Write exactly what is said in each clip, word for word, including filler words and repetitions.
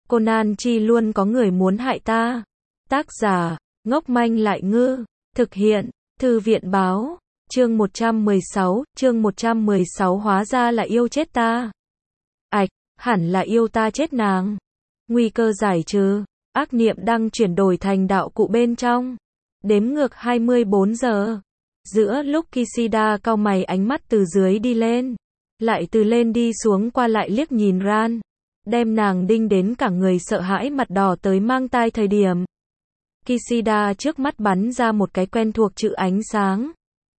Conan Chi luôn có người muốn hại ta. Tác giả, ngốc manh lại ngư. Thực hiện, Thư viện báo. Chương một trăm mười sáu, chương một trăm mười sáu hóa ra là yêu chết ta. Ảch, hẳn là yêu ta chết nàng. Nguy cơ giải trừ, ác niệm đang chuyển đổi thành đạo cụ bên trong. Đếm ngược hai mươi bốn giờ. Giữa lúc Kishida cau mày ánh mắt từ dưới đi lên, lại từ lên đi xuống qua lại liếc nhìn Ran, đem nàng đinh đến cả người sợ hãi mặt đỏ tới mang tai thời điểm. Kishida trước mắt bắn ra một cái quen thuộc chữ ánh sáng.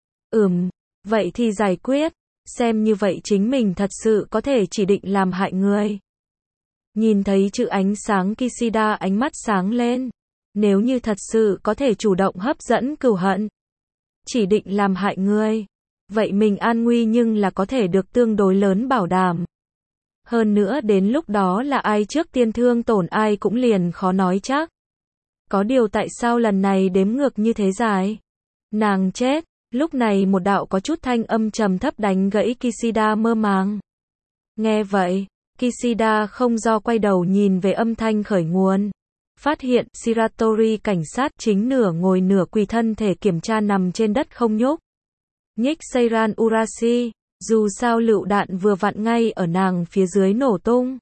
Ừm, vậy thì giải quyết, xem như vậy chính mình thật sự có thể chỉ định làm hại người. Nhìn thấy chữ ánh sáng Kishida ánh mắt sáng lên. Nếu như thật sự có thể chủ động hấp dẫn cừu hận, chỉ định làm hại người, vậy mình an nguy nhưng là có thể được tương đối lớn bảo đảm. Hơn nữa đến lúc đó là ai trước tiên thương tổn ai cũng liền khó nói chắc. Có điều tại sao lần này đếm ngược như thế dài? Nàng chết. Lúc này một đạo có chút thanh âm trầm thấp đánh gãy Kishida mơ màng. Nghe vậy, Kishida không do quay đầu nhìn về âm thanh khởi nguồn. Phát hiện Shiratori cảnh sát chính nửa ngồi nửa quỳ thân thể kiểm tra nằm trên đất không nhúc nhích Seiran Urashi, dù sao lựu đạn vừa vặn ngay ở nàng phía dưới nổ tung.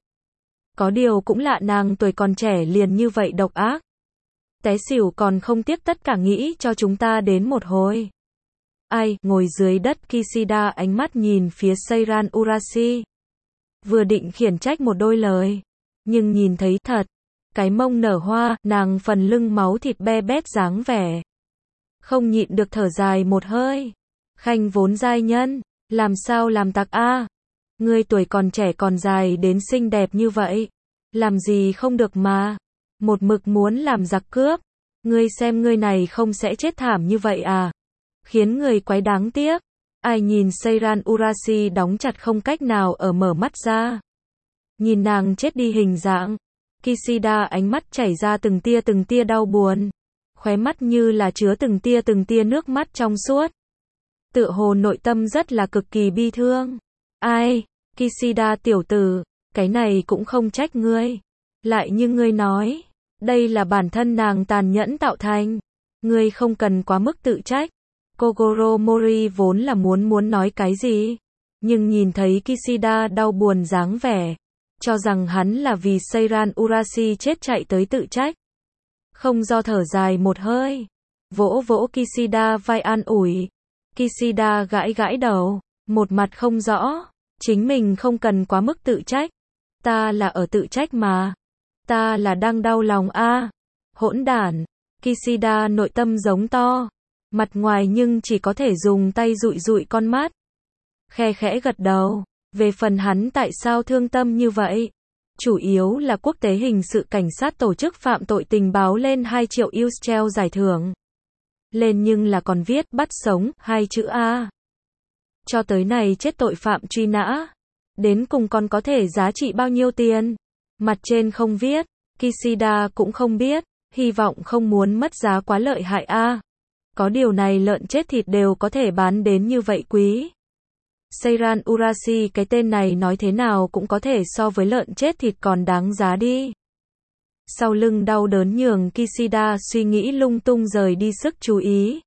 Có điều cũng lạ nàng tuổi còn trẻ liền như vậy độc ác. Té xỉu còn không tiếc tất cả nghĩ cho chúng ta đến một hồi. Ai, ngồi dưới đất Kishida ánh mắt nhìn phía Seiran Urashi. Vừa định khiển trách một đôi lời, nhưng nhìn thấy thật. Cái mông nở hoa, nàng phần lưng máu thịt be bét dáng vẻ. Không nhịn được thở dài một hơi. Khanh vốn giai nhân, làm sao làm tặc a? Ngươi tuổi còn trẻ còn dài đến xinh đẹp như vậy. Làm gì không được mà. Một mực muốn làm giặc cướp. Ngươi xem ngươi này không sẽ chết thảm như vậy à? Khiến người quái đáng tiếc. Ai nhìn Seiran Urashi đóng chặt không cách nào ở mở mắt ra. Nhìn nàng chết đi hình dạng. Kishida ánh mắt chảy ra từng tia từng tia đau buồn. Khóe mắt như là chứa từng tia từng tia nước mắt trong suốt. Tựa hồ nội tâm rất là cực kỳ bi thương. Ai, Kishida tiểu tử, cái này cũng không trách ngươi. Lại như ngươi nói, đây là bản thân nàng tàn nhẫn tạo thành. Ngươi không cần quá mức tự trách. Kogoro Mori vốn là muốn muốn nói cái gì. Nhưng nhìn thấy Kishida đau buồn dáng vẻ. Cho rằng hắn là vì Seiran Urashi chết chạy tới tự trách. Không do thở dài một hơi. Vỗ vỗ Kishida vai an ủi. Kishida gãi gãi đầu. Một mặt không rõ. Chính mình không cần quá mức tự trách. Ta là ở tự trách mà. Ta là đang đau lòng a. À, hỗn đản. Kishida nội tâm giống to. Mặt ngoài nhưng chỉ có thể dùng tay dụi dụi con mắt. Khe khẽ gật đầu. Về phần hắn tại sao thương tâm như vậy? Chủ yếu là quốc tế hình sự cảnh sát tổ chức phạm tội tình báo lên hai triệu u ét treo giải thưởng. Lên nhưng là còn viết bắt sống, hai chữ A. Cho tới này chết tội phạm truy nã. Đến cùng còn có thể giá trị bao nhiêu tiền? Mặt trên không viết, Kishida cũng không biết, hy vọng không muốn mất giá quá lợi hại A. Có điều này lợn chết thịt đều có thể bán đến như vậy quý. Seiran Urashi cái tên này nói thế nào cũng có thể so với lợn chết thịt còn đáng giá đi. Sau lưng đau đớn nhường Kishida suy nghĩ lung tung rời đi sức chú ý.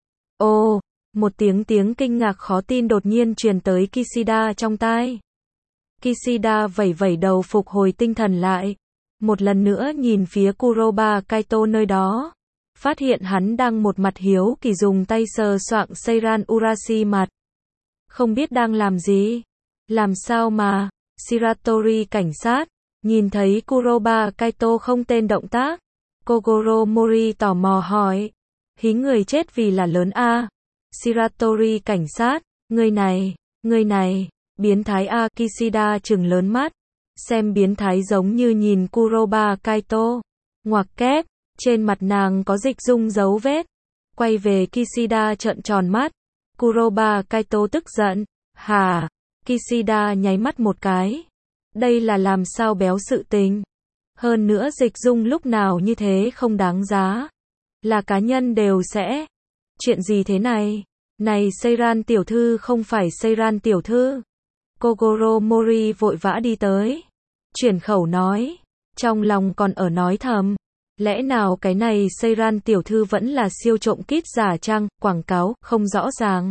Ồ, một tiếng tiếng kinh ngạc khó tin đột nhiên truyền tới Kishida trong tai. Kishida vẩy vẩy đầu phục hồi tinh thần lại. Một lần nữa nhìn phía Kuroba Kaito nơi đó. Phát hiện hắn đang một mặt hiếu kỳ dùng tay sờ soạng Seiran Urashi mặt. Không biết đang làm gì. Làm sao mà. Shiratori cảnh sát. Nhìn thấy Kuroba Kaito không tên động tác. Kogoro Mori tò mò hỏi. Hí người chết vì là lớn a. À? Shiratori cảnh sát. Người này. Người này. Biến thái a. Kishida trừng lớn mắt. Xem biến thái giống như nhìn Kuroba Kaito. Ngoặc kép. Trên mặt nàng có dịch dung dấu vết. Quay về Kishida trợn tròn mắt. Kuroba Kaito tức giận. Hà. Kishida nháy mắt một cái. Đây là làm sao béo sự tình. Hơn nữa dịch dung lúc nào như thế không đáng giá. Là cá nhân đều sẽ. Chuyện gì thế này? Này Seiran tiểu thư không phải Seiran tiểu thư. Kogoro Mori vội vã đi tới. Chuyển khẩu nói. Trong lòng còn ở nói thầm, lẽ nào cái này Seiran tiểu thư vẫn là siêu trộm kít giả chăng, quảng cáo, không rõ ràng.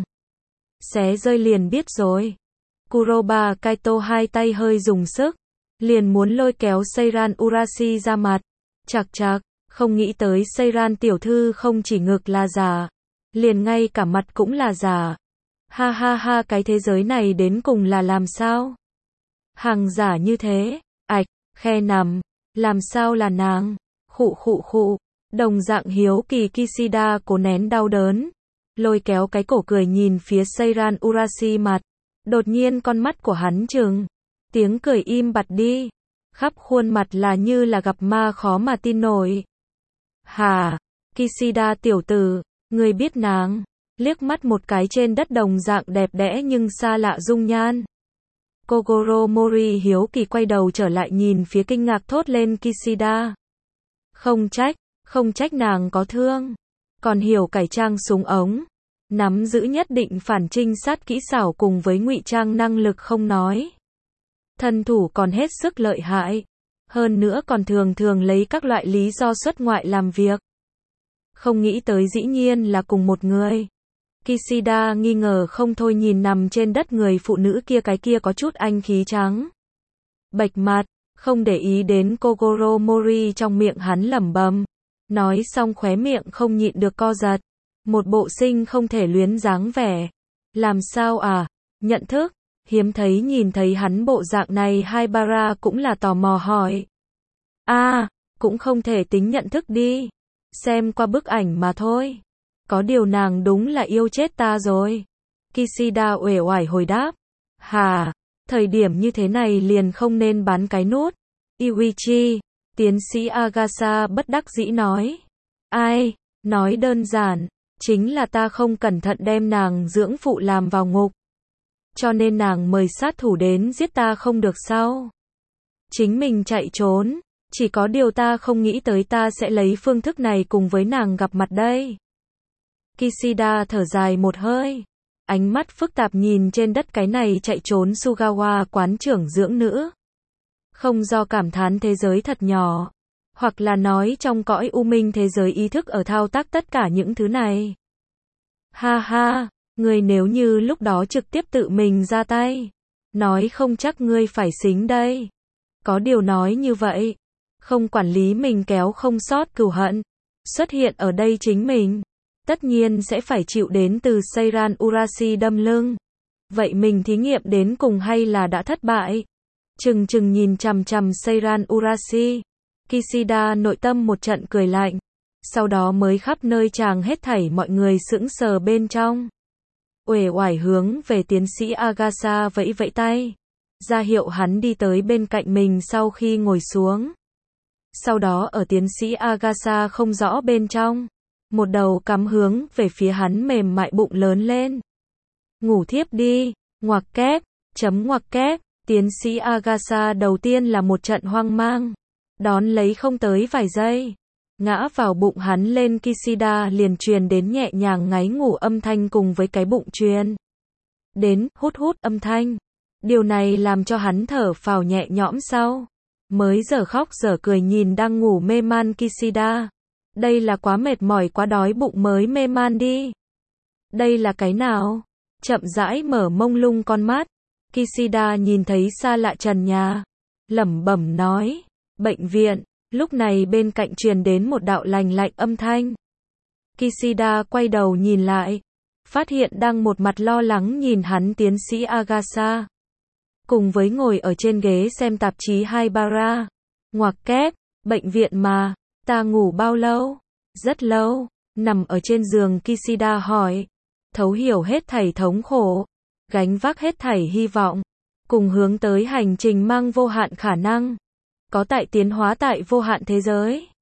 Xé rơi liền biết rồi. Kuroba Kaito hai tay hơi dùng sức, liền muốn lôi kéo Seiran Urashi ra mặt. Chạc chạc, không nghĩ tới Seiran tiểu thư không chỉ ngực là giả, liền ngay cả mặt cũng là giả. Ha ha ha, cái thế giới này đến cùng là làm sao? Hàng giả như thế, ạch, khe nằm, làm sao là nàng? Khụ khụ khụ, đồng dạng hiếu kỳ Kishida cố nén đau đớn, lôi kéo cái cổ cười nhìn phía Seiran Urashi mặt. Đột nhiên con mắt của hắn trừng, tiếng cười im bặt đi, khắp khuôn mặt là như là gặp ma khó mà tin nổi. Hả, Kishida tiểu tử, ngươi biết nàng? Liếc mắt một cái trên đất đồng dạng đẹp đẽ nhưng xa lạ dung nhan. Kogoro Mori hiếu kỳ quay đầu trở lại nhìn phía kinh ngạc thốt lên Kishida. Không trách, không trách nàng có thương, còn hiểu cải trang súng ống, nắm giữ nhất định phản trinh sát kỹ xảo cùng với ngụy trang năng lực không nói. Thân thủ còn hết sức lợi hại, hơn nữa còn thường thường lấy các loại lý do xuất ngoại làm việc. Không nghĩ tới dĩ nhiên là cùng một người. Kishida nghi ngờ không thôi nhìn nằm trên đất người phụ nữ kia, cái kia có chút anh khí trắng bệch mặt, không để ý đến Kogoro Mori trong miệng hắn lẩm bẩm. Nói xong khóe miệng không nhịn được co giật. Một bộ sinh không thể luyến dáng vẻ. Làm sao à? Nhận thức? Hiếm thấy nhìn thấy hắn bộ dạng này, Haibara cũng là tò mò hỏi. A, à, cũng không thể tính nhận thức đi. Xem qua bức ảnh mà thôi. Có điều nàng đúng là yêu chết ta rồi. Kishida uể oải hồi đáp. Hà, thời điểm như thế này liền không nên bán cái nút. Iwichi, tiến sĩ Agasa bất đắc dĩ nói. Ai, nói đơn giản, chính là ta không cẩn thận đem nàng dưỡng phụ làm vào ngục. Cho nên nàng mời sát thủ đến giết ta không được sao? Chính mình chạy trốn, chỉ có điều ta không nghĩ tới ta sẽ lấy phương thức này cùng với nàng gặp mặt đây. Kishida thở dài một hơi, ánh mắt phức tạp nhìn trên đất cái này chạy trốn Sugawa quán trưởng dưỡng nữ. Không do cảm thán thế giới thật nhỏ, hoặc là nói trong cõi u minh thế giới ý thức ở thao tác tất cả những thứ này. Ha ha, ngươi nếu như lúc đó trực tiếp tự mình ra tay, nói không chắc ngươi phải xính đây. Có điều nói như vậy, không quản lý mình kéo không sót cừu hận, xuất hiện ở đây chính mình, tất nhiên sẽ phải chịu đến từ Seiran Urashi đâm lưng. Vậy mình thí nghiệm đến cùng hay là đã thất bại? Chừng chừng nhìn chằm chằm Seiran Urashi, Kishida nội tâm một trận cười lạnh, sau đó mới khắp nơi chàng hết thảy mọi người sững sờ bên trong. Uể oải hướng về tiến sĩ Agasa vẫy vẫy tay, ra hiệu hắn đi tới bên cạnh mình sau khi ngồi xuống. Sau đó ở tiến sĩ Agasa không rõ bên trong, một đầu cắm hướng về phía hắn mềm mại bụng lớn lên. Ngủ thiếp đi, ngoặc kép, chấm ngoặc kép, tiến sĩ Agasa đầu tiên là một trận hoang mang, đón lấy không tới vài giây, ngã vào bụng hắn lên Kishida liền truyền đến nhẹ nhàng ngáy ngủ âm thanh cùng với cái bụng truyền đến hút hút âm thanh. Điều này làm cho hắn thở phào nhẹ nhõm sau, mới dở khóc dở cười nhìn đang ngủ mê man Kishida. Đây là quá mệt mỏi quá đói bụng mới mê man đi. Đây là cái nào? Chậm rãi mở mông lung con mắt, Kishida nhìn thấy xa lạ trần nhà, lẩm bẩm nói, bệnh viện. Lúc này bên cạnh truyền đến một đạo lành lạnh âm thanh. Kishida quay đầu nhìn lại, phát hiện đang một mặt lo lắng nhìn hắn tiến sĩ Agasa, cùng với ngồi ở trên ghế xem tạp chí Haibara. Ngoặc kép, bệnh viện mà, ta ngủ bao lâu? Rất lâu. Nằm ở trên giường Kishida hỏi, thấu hiểu hết thảy thống khổ, gánh vác hết thảy hy vọng, cùng hướng tới hành trình mang vô hạn khả năng, có tại tiến hóa tại vô hạn thế giới.